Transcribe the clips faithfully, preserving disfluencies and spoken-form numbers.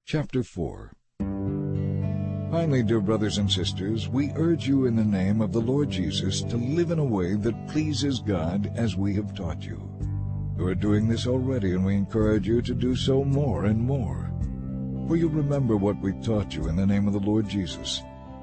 Chapter four. Finally, dear brothers and sisters, we urge you in the name of the Lord Jesus to live in a way that pleases God as we have taught you. You are doing this already, and we encourage you to do so more and more. For you remember what we taught you in the name of the Lord Jesus.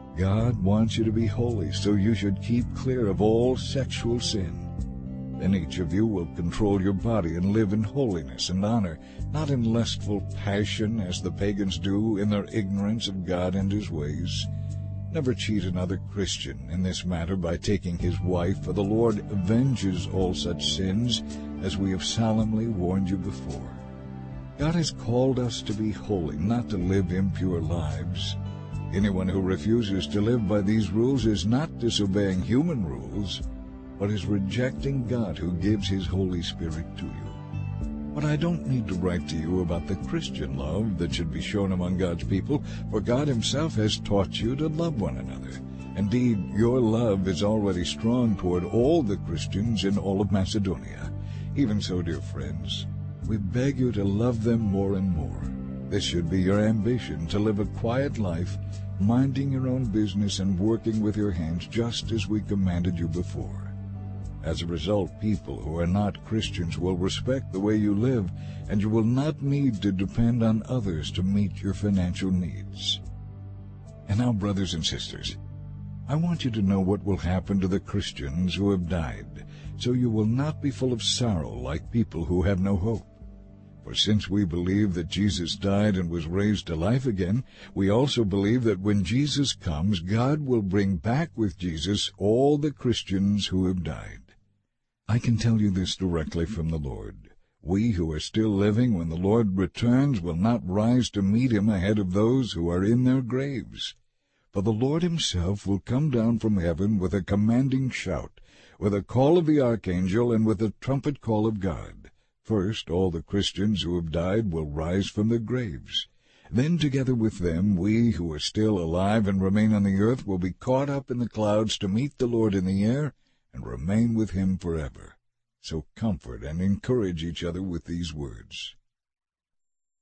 God wants you to be holy, so you should keep clear of all sexual sin. Then each of you will control your body and live in holiness and honor, not in lustful passion as the pagans do in their ignorance of God and His ways. Never cheat another Christian in this matter by taking his wife, for the Lord avenges all such sins, as we have solemnly warned you before. God has called us to be holy, not to live impure lives. Anyone who refuses to live by these rules is not disobeying human rules, but is rejecting God who gives His Holy Spirit to you. But I don't need to write to you about the Christian love that should be shown among God's people, for God Himself has taught you to love one another. Indeed, your love is already strong toward all the Christians in all of Macedonia. Even so, dear friends, we beg you to love them more and more. This should be your ambition, to live a quiet life, minding your own business and working with your hands just as we commanded you before. As a result, people who are not Christians will respect the way you live, and you will not need to depend on others to meet your financial needs. And now, brothers and sisters, I want you to know what will happen to the Christians who have died, so you will not be full of sorrow like people who have no hope. For since we believe that Jesus died and was raised to life again, we also believe that when Jesus comes, God will bring back with Jesus all the Christians who have died. I can tell you this directly from the Lord. We who are still living when the Lord returns will not rise to meet Him ahead of those who are in their graves. For the Lord Himself will come down from heaven with a commanding shout, with a call of the archangel, and with the trumpet call of God. First, all the Christians who have died will rise from their graves. Then, together with them, we who are still alive and remain on the earth will be caught up in the clouds to meet the Lord in the air, and remain with Him forever. So comfort and encourage each other with these words.